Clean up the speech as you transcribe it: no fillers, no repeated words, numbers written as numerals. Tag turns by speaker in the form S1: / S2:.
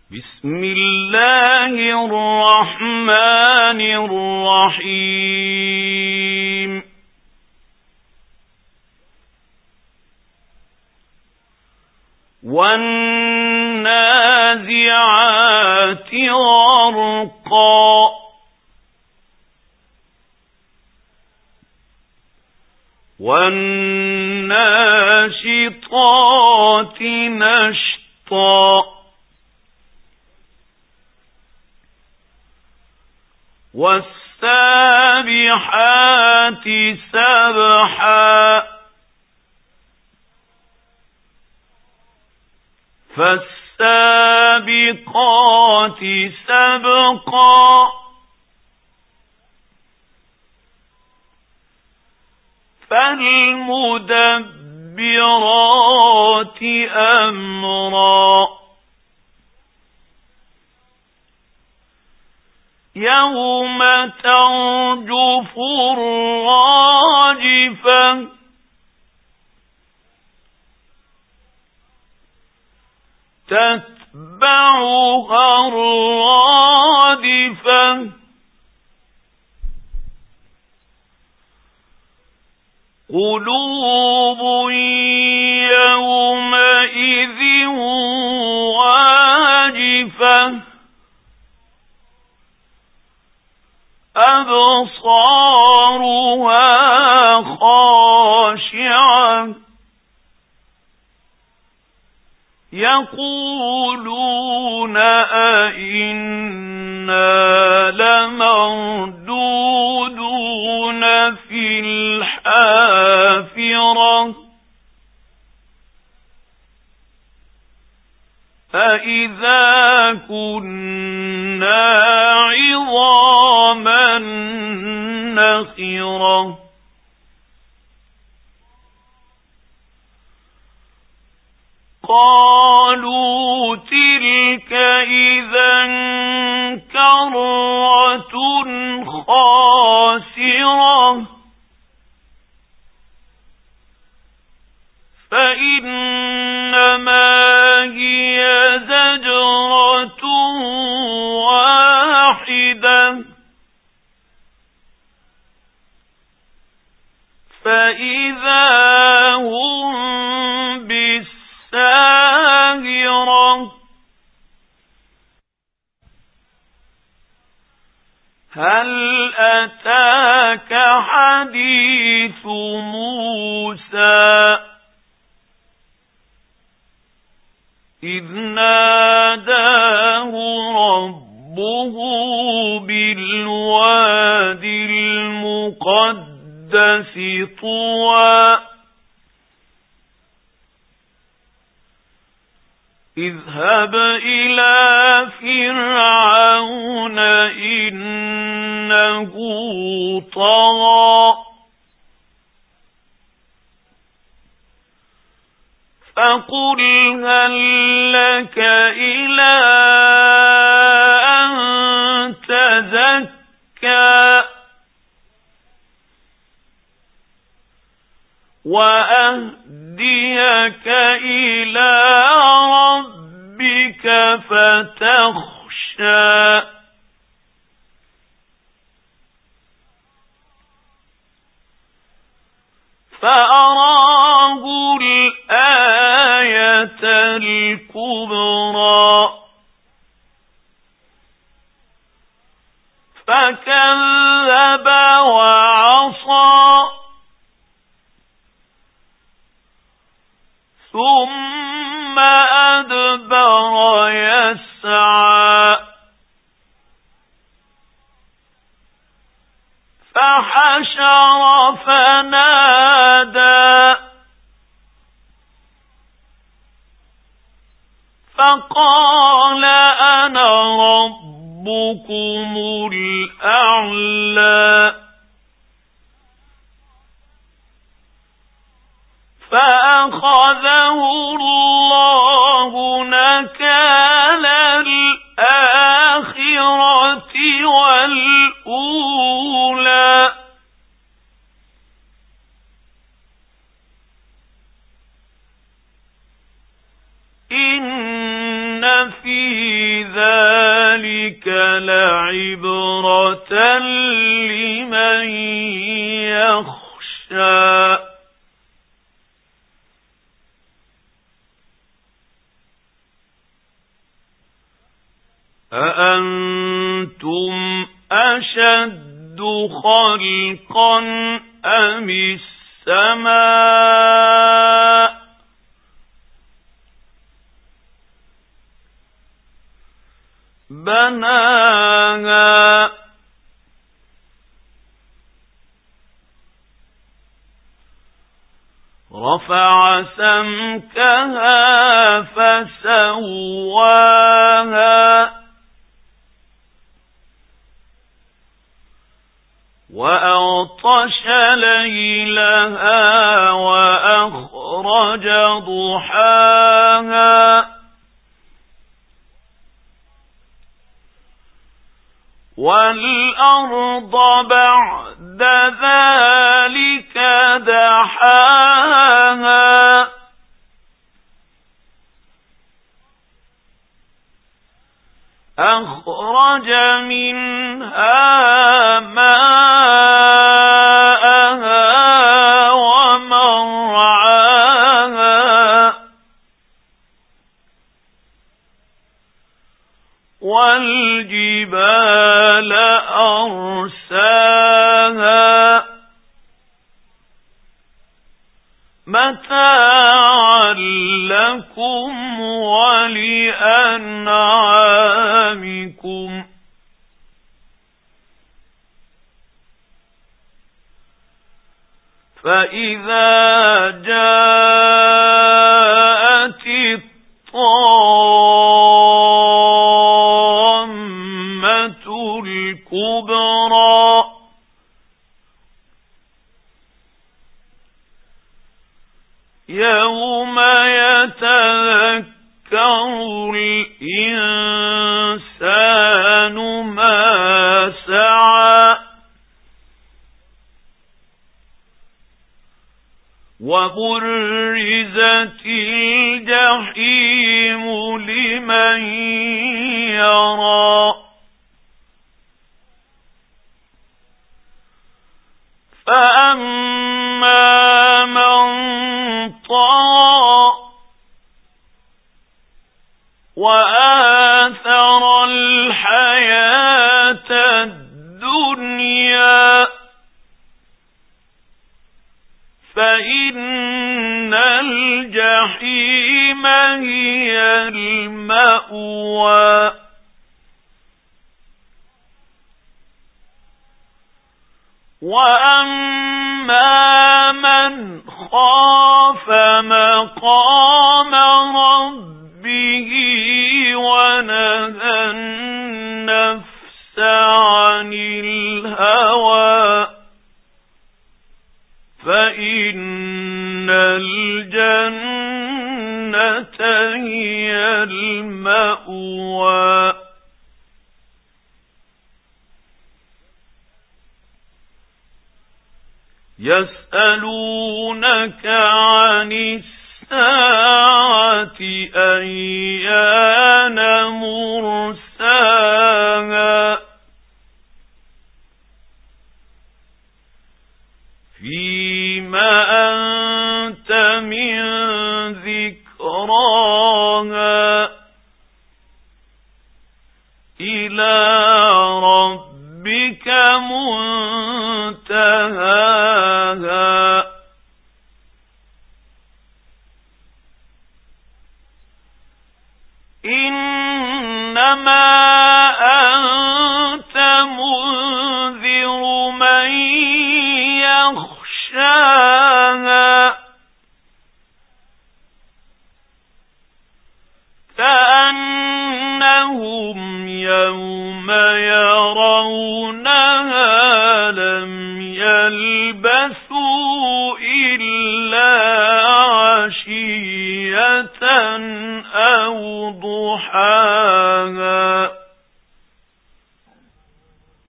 S1: بسم الله الرحمن الرحيم والنازعات غرقا والناشطات نشطا والسابحات سبحا فالسابقات سبقا فالمدبرات أمرا يوم ترجف الراجفة تتبعها الرادفة قلوب يومئذ واجفة أبصارها خاشعة يقولون أئنا لمردودون في الحافرة أئذا كنا عظاما نخرة قالوا تلك إذا كرة خاسرة فإنما هي زجرة واحدة فإذا هم بالساهرة هل أتاك حديث موسى إذ ناداه ربه بالواد المقدس طوى اذهب إلى فرعون إنه طغى فقل هل لك إلى أن تزكى وأهديك إلى ربك فتخشى فأراه الآية الكبرى فكذب وعصى ثم أدبر يسعى فحشر فنادى فقال أنا ربكم الأعلى فأخذه الله نكال الآخرة والأولى إن في ذلك لعبرة لمن يخشى أأنتم أشد خلقا أم السماء بناها رفع سمكها فسواها وأغطش ليلها وأخرج ضحاها والأرض بعد ذلك دحاها أخرج منها ماءها ومرعاها والجبال أرساها متاعا لكم ولأنعامكم فإذا جاءت الطامة الكبرى يوم يتذكر الإنسان ما سعى وبرزت الجحيم لمن يرى فأما من طغى وآثر الحياة الدنيا فإن الجحيم هي المأوى وأما من خاف مقام ربه ونهى النفس عن الهوى فإن الجنة هي المأوى يسألونك عن الساعة أيان مرساها فيما أنت من ذكراها إلى ربك منتهاها إنما أنت منذر من يخشاها كأنهم يوم يرونها لم يلبثوا